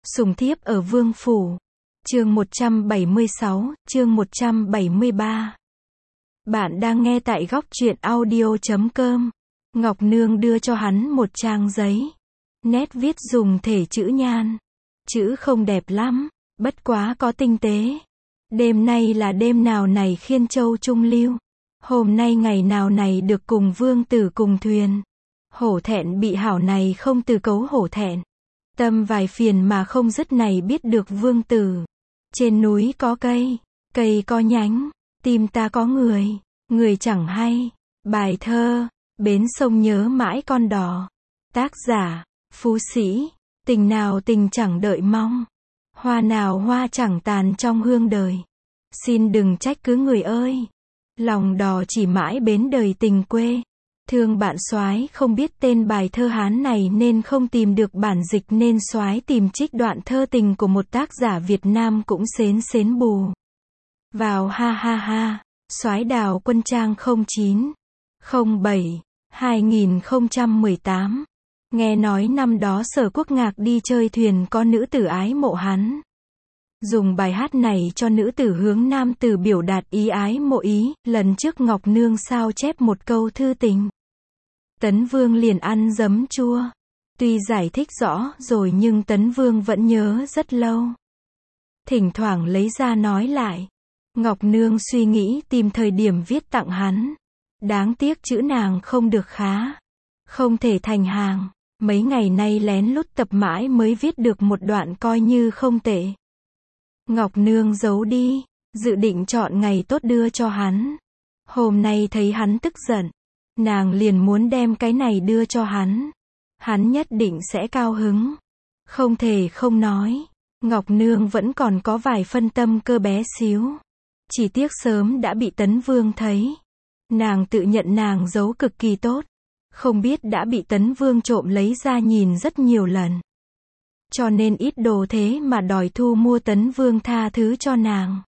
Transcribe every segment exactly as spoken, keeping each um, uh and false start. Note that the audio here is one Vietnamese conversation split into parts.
Sùng thiếp ở vương phủ. Chương một trăm bảy mươi sáu, chương một trăm bảy mươi ba. Bạn đang nghe tại góc truyện audio chấm com. Ngọc Nương đưa cho hắn một trang giấy. Nét viết dùng thể chữ nhan. Chữ không đẹp lắm, bất quá có tinh tế. Đêm nay là đêm nào này khiên châu trung lưu. Hôm nay ngày nào này được cùng vương tử cùng thuyền. Hổ thẹn bị hảo này không từ cấu hổ thẹn. Tâm vài phiền mà không dứt này biết được vương tử. Trên núi có cây, cây có nhánh, tim ta có người, người chẳng hay. Bài thơ, bến sông nhớ mãi con đò. Tác giả, Phú Sĩ. Tình nào tình chẳng đợi mong. Hoa nào hoa chẳng tàn trong hương đời. Xin đừng trách cứ người ơi. Lòng đò chỉ mãi bến đời tình quê. Thương bạn soái không biết tên bài thơ Hán này nên không tìm được bản dịch nên soái tìm trích đoạn thơ tình của một tác giả Việt Nam cũng xến xến bù. Vào ha ha ha, soái Đào Quân Trang không chín, không bảy, hai nghìn không trăm mười tám. Nghe nói năm đó Sở Quốc Ngạc đi chơi thuyền có nữ tử ái mộ hắn. Dùng bài hát này cho nữ tử hướng nam tử biểu đạt ý ái mộ ý, lần trước Ngọc Nương sao chép một câu thư tình. Tấn Vương liền ăn giấm chua. Tuy giải thích rõ rồi nhưng Tấn Vương vẫn nhớ rất lâu. Thỉnh thoảng lấy ra nói lại. Ngọc Nương suy nghĩ tìm thời điểm viết tặng hắn. Đáng tiếc chữ nàng không được khá. Không thể thành hàng. Mấy ngày nay lén lút tập mãi mới viết được một đoạn coi như không tệ. Ngọc Nương giấu đi. Dự định chọn ngày tốt đưa cho hắn. Hôm nay thấy hắn tức giận. Nàng liền muốn đem cái này đưa cho hắn. Hắn nhất định sẽ cao hứng. Không thể không nói. Ngọc Nương vẫn còn có vài phân tâm cơ bé xíu. Chỉ tiếc sớm đã bị Tấn Vương thấy. Nàng tự nhận nàng giấu cực kỳ tốt. Không biết đã bị Tấn Vương trộm lấy ra nhìn rất nhiều lần. Cho nên ít đồ thế mà đòi thu mua Tấn Vương tha thứ cho nàng.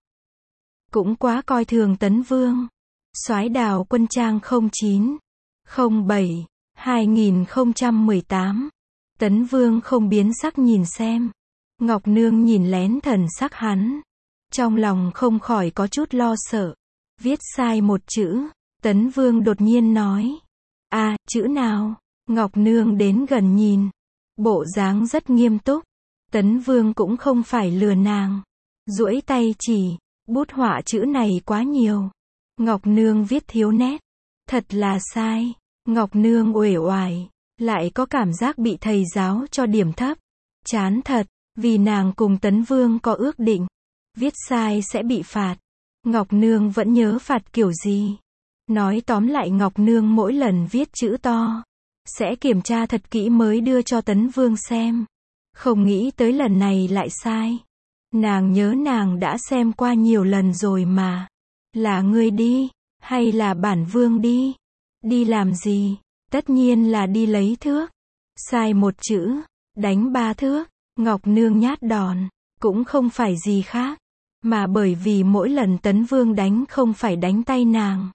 Cũng quá coi thường Tấn Vương. Soái Đào Quân Trang không chín, không bảy, hai nghìn không trăm mười tám. Tấn Vương không biến sắc nhìn xem. Ngọc Nương nhìn lén thần sắc hắn. Trong lòng không khỏi có chút lo sợ. Viết sai một chữ. Tấn Vương đột nhiên nói. À, chữ nào? Ngọc Nương đến gần nhìn. Bộ dáng rất nghiêm túc. Tấn Vương cũng không phải lừa nàng. Duỗi tay chỉ. Bút họa chữ này quá nhiều. Ngọc Nương viết thiếu nét. Thật là sai. Ngọc Nương uể oải. Lại có cảm giác bị thầy giáo cho điểm thấp. Chán thật. Vì nàng cùng Tấn Vương có ước định. Viết sai sẽ bị phạt. Ngọc Nương vẫn nhớ phạt kiểu gì. Nói tóm lại Ngọc Nương mỗi lần viết chữ to. Sẽ kiểm tra thật kỹ mới đưa cho Tấn Vương xem. Không nghĩ tới lần này lại sai. Nàng nhớ nàng đã xem qua nhiều lần rồi mà. Là ngươi đi, hay là bản vương đi? Đi làm gì? Tất nhiên là đi lấy thước. Sai một chữ, đánh ba thước. Ngọc Nương nhát đòn, cũng không phải gì khác. Mà bởi vì mỗi lần Tấn Vương đánh không phải đánh tay nàng.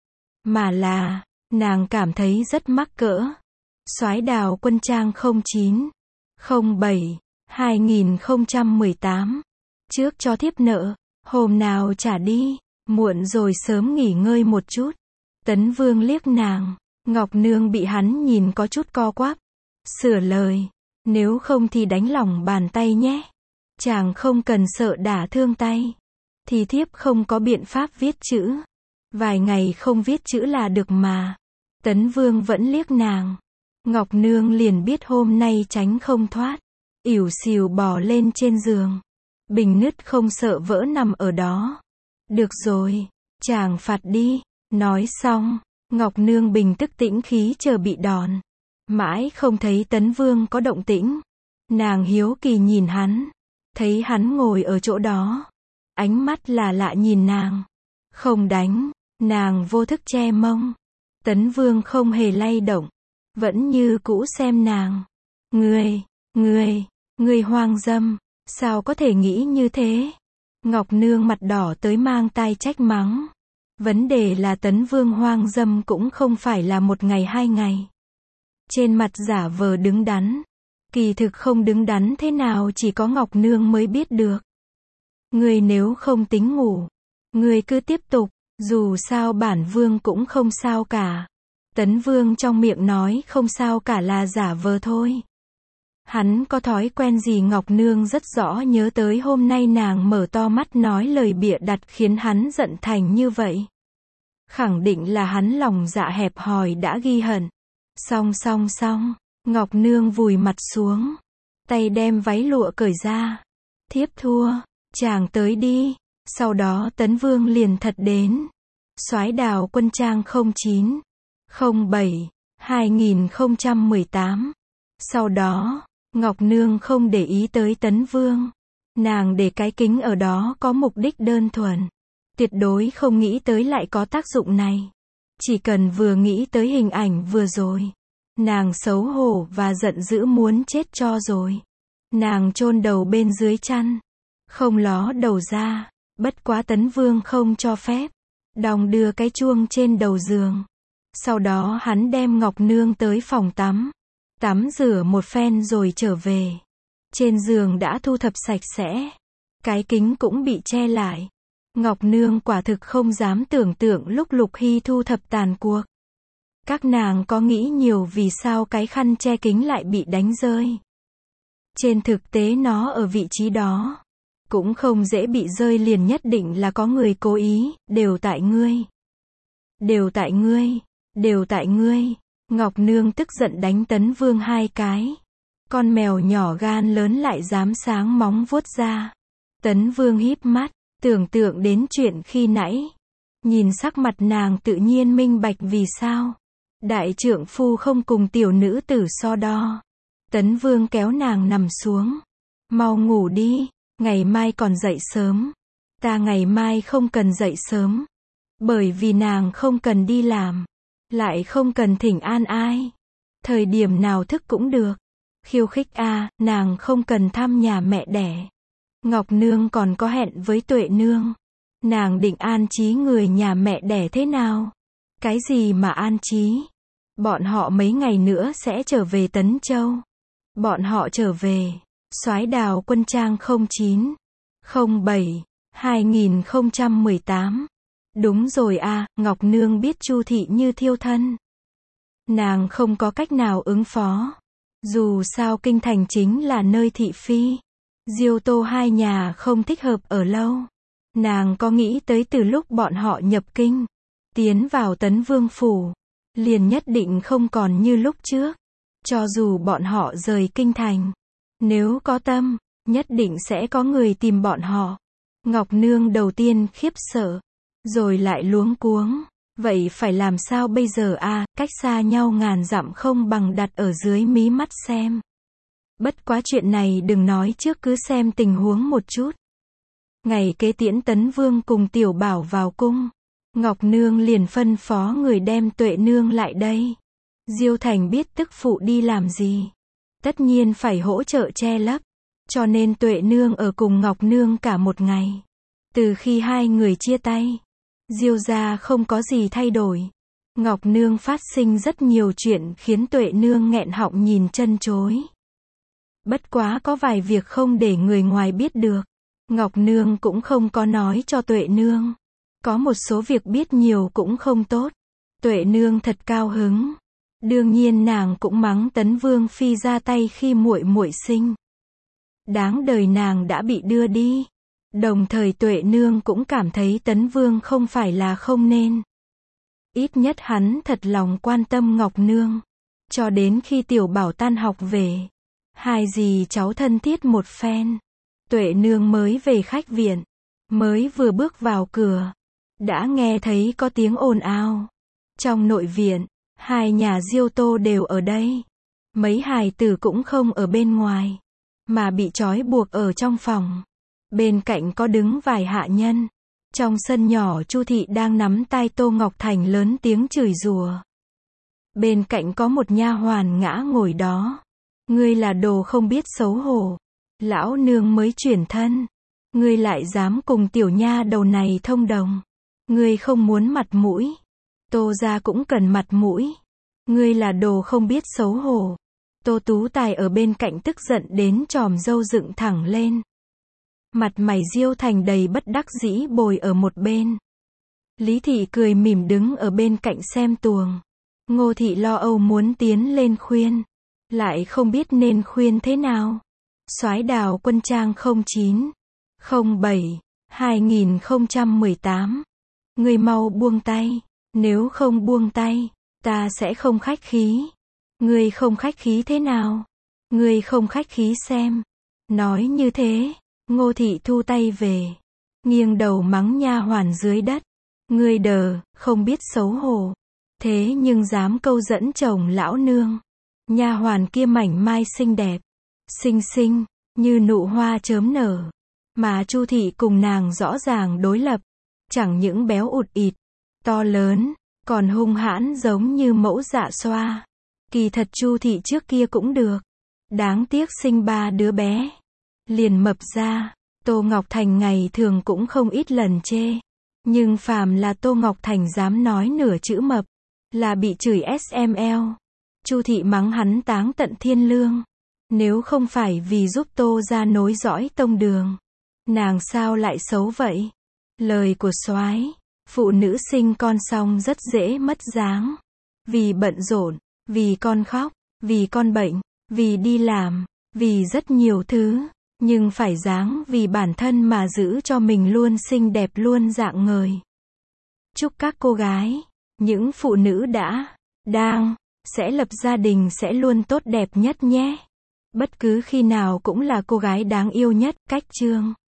Mà là, nàng cảm thấy rất mắc cỡ. Soái Đào Quân Trang không chín, không bảy, hai nghìn không trăm mười tám. Trước cho thiếp nợ, hôm nào trả đi. Muộn rồi sớm nghỉ ngơi một chút. Tấn Vương liếc nàng. Ngọc Nương bị hắn nhìn có chút co quắp. Sửa lời. Nếu không thì đánh lỏng bàn tay nhé. Chàng không cần sợ đả thương tay. Thì thiếp không có biện pháp viết chữ. Vài ngày không viết chữ là được mà. Tấn Vương vẫn liếc nàng. Ngọc Nương liền biết hôm nay tránh không thoát. Ỉu xìu bò lên trên giường. Bình nứt không sợ vỡ nằm ở đó. Được rồi, chàng phạt đi. Nói xong, Ngọc Nương bình tức tĩnh khí chờ bị đòn. Mãi không thấy Tấn Vương có động tĩnh. Nàng hiếu kỳ nhìn hắn. Thấy hắn ngồi ở chỗ đó. Ánh mắt là lạ nhìn nàng. Không đánh, nàng vô thức che mông. Tấn Vương không hề lay động. Vẫn như cũ xem nàng. Ngươi, ngươi, ngươi hoang dâm. Sao có thể nghĩ như thế? Ngọc Nương mặt đỏ tới mang tai trách mắng. Vấn đề là Tấn Vương hoang dâm cũng không phải là một ngày hai ngày. Trên mặt giả vờ đứng đắn. Kỳ thực không đứng đắn thế nào chỉ có Ngọc Nương mới biết được. Ngươi nếu không tính ngủ, ngươi cứ tiếp tục, dù sao bản vương cũng không sao cả. Tấn Vương trong miệng nói không sao cả là giả vờ thôi. Hắn có thói quen gì Ngọc Nương rất rõ nhớ tới hôm nay nàng mở to mắt nói lời bịa đặt khiến hắn giận thành như vậy. Khẳng định là hắn lòng dạ hẹp hòi đã ghi hận. Xong xong xong, Ngọc Nương vùi mặt xuống, tay đem váy lụa cởi ra. Thiếp thua, chàng tới đi. Sau đó Tấn Vương liền thật đến. Soái Đào Quân Trang không chín không bảy hai nghìn không trăm mười tám. Sau đó, Ngọc Nương không để ý tới Tấn Vương. Nàng để cái kính ở đó có mục đích đơn thuần. Tuyệt đối không nghĩ tới lại có tác dụng này. Chỉ cần vừa nghĩ tới hình ảnh vừa rồi, nàng xấu hổ và giận dữ muốn chết cho rồi. Nàng chôn đầu bên dưới chăn, không ló đầu ra. Bất quá Tấn Vương không cho phép. Đong đưa cái chuông trên đầu giường. Sau đó hắn đem Ngọc Nương tới phòng tắm. Tắm rửa một phen rồi trở về. Trên giường đã thu thập sạch sẽ. Cái kính cũng bị che lại. Ngọc Nương quả thực không dám tưởng tượng lúc Lục Hy thu thập tàn cuộc. Các nàng có nghĩ nhiều vì sao cái khăn che kính lại bị đánh rơi. Trên thực tế nó ở vị trí đó. Cũng không dễ bị rơi liền, nhất định là có người cố ý, đều tại ngươi. Đều tại ngươi, đều tại ngươi. Ngọc Nương tức giận đánh Tấn Vương hai cái. Con mèo nhỏ gan lớn lại dám sáng móng vuốt ra. Tấn Vương híp mắt, tưởng tượng đến chuyện khi nãy. Nhìn sắc mặt nàng tự nhiên minh bạch vì sao. Đại trượng phu không cùng tiểu nữ tử so đo. Tấn Vương kéo nàng nằm xuống. Mau ngủ đi, ngày mai còn dậy sớm. Ta ngày mai không cần dậy sớm. Bởi vì nàng không cần đi làm. Lại không cần thỉnh an ai. Thời điểm nào thức cũng được. Khiêu khích a, à, nàng không cần thăm nhà mẹ đẻ. Ngọc Nương còn có hẹn với Tuệ Nương. Nàng định an trí người nhà mẹ đẻ thế nào? Cái gì mà an trí? Bọn họ mấy ngày nữa sẽ trở về Tấn Châu. Bọn họ trở về. Soái Đào Quân Trang không chín không bảy hai nghìn không trăm mười tám. Đúng rồi a, à, Ngọc Nương biết Chu thị như thiêu thân. Nàng không có cách nào ứng phó. Dù sao kinh thành chính là nơi thị phi. Diêu Tô hai nhà không thích hợp ở lâu. Nàng có nghĩ tới từ lúc bọn họ nhập kinh, tiến vào Tấn Vương phủ, liền nhất định không còn như lúc trước. Cho dù bọn họ rời kinh thành, nếu có tâm, nhất định sẽ có người tìm bọn họ. Ngọc Nương đầu tiên khiếp sợ, rồi lại luống cuống. Vậy phải làm sao bây giờ a, à, cách xa nhau ngàn dặm không bằng đặt ở dưới mí mắt xem. Bất quá chuyện này đừng nói trước, cứ xem tình huống một chút. Ngày kế tiễn Tấn Vương cùng Tiểu Bảo vào cung. Ngọc Nương liền phân phó người đem Tuệ Nương lại đây. Diêu Thành biết tức phụ đi làm gì. Tất nhiên phải hỗ trợ che lấp. Cho nên Tuệ Nương ở cùng Ngọc Nương cả một ngày. Từ khi hai người chia tay, Diêu gia không có gì thay đổi. Ngọc Nương phát sinh rất nhiều chuyện khiến Tuệ Nương nghẹn họng nhìn chân chối. Bất quá có vài việc không để người ngoài biết được. Ngọc Nương cũng không có nói cho Tuệ Nương. Có một số việc biết nhiều cũng không tốt. Tuệ Nương thật cao hứng. Đương nhiên nàng cũng mắng Tấn Vương phi ra tay khi muội muội sinh. Đáng đời nàng đã bị đưa đi. Đồng thời Tuệ Nương cũng cảm thấy Tấn Vương không phải là không nên. Ít nhất hắn thật lòng quan tâm Ngọc Nương. Cho đến khi Tiểu Bảo tan học về, hai dì cháu thân thiết một phen, Tuệ Nương mới về khách viện. Mới vừa bước vào cửa, đã nghe thấy có tiếng ồn ào. Trong nội viện, hai nhà Diêu Tô đều ở đây. Mấy hài tử cũng không ở bên ngoài, mà bị trói buộc ở trong phòng. Bên cạnh có đứng vài hạ nhân. Trong sân nhỏ Chu thị đang nắm tay Tô Ngọc Thành lớn tiếng chửi rủa. Bên cạnh có một nha hoàn ngã ngồi đó. Ngươi là đồ không biết xấu hổ. Lão nương mới chuyển thân. Ngươi lại dám cùng tiểu nha đầu này thông đồng. Ngươi không muốn mặt mũi. Tô gia cũng cần mặt mũi. Ngươi là đồ không biết xấu hổ. Tô Tú Tài ở bên cạnh tức giận đến chòm râu dựng thẳng lên. Mặt mày Diêu Thành đầy bất đắc dĩ bồi ở một bên. Lý Thị cười mỉm đứng ở bên cạnh xem tuồng. Ngô Thị lo âu muốn tiến lên khuyên. Lại không biết nên khuyên thế nào. Soái Đào Quân Trang không chín không bảy hai nghìn không trăm mười tám. Ngươi mau buông tay. Nếu không buông tay, ta sẽ không khách khí. Ngươi không khách khí thế nào? Ngươi không khách khí xem. Nói như thế, Ngô Thị thu tay về. Nghiêng đầu mắng nha hoàn dưới đất. Ngươi đờ, không biết xấu hổ. Thế nhưng dám câu dẫn chồng lão nương. Nha hoàn kia mảnh mai xinh đẹp. Xinh xinh, như nụ hoa chớm nở. Mà Chu Thị cùng nàng rõ ràng đối lập. Chẳng những béo ụt ịt, to lớn, còn hung hãn giống như mẫu Dạ Xoa. Kỳ thật Chu Thị trước kia cũng được. Đáng tiếc sinh ba đứa bé. Liền mập ra. Tô Ngọc Thành ngày thường cũng không ít lần chê. Nhưng phàm là Tô Ngọc Thành dám nói nửa chữ mập, là bị chửi ét em lờ. Chu Thị mắng hắn táng tận thiên lương. Nếu không phải vì giúp Tô ra nối dõi tông đường, nàng sao lại xấu vậy? Lời của soái, phụ nữ sinh con xong rất dễ mất dáng. Vì bận rộn, vì con khóc, vì con bệnh, vì đi làm, vì rất nhiều thứ. Nhưng phải dáng vì bản thân mà giữ cho mình luôn xinh đẹp luôn rạng ngời. Chúc các cô gái, những phụ nữ đã, đang, sẽ lập gia đình sẽ luôn tốt đẹp nhất nhé. Bất cứ khi nào cũng là cô gái đáng yêu nhất. Cách chương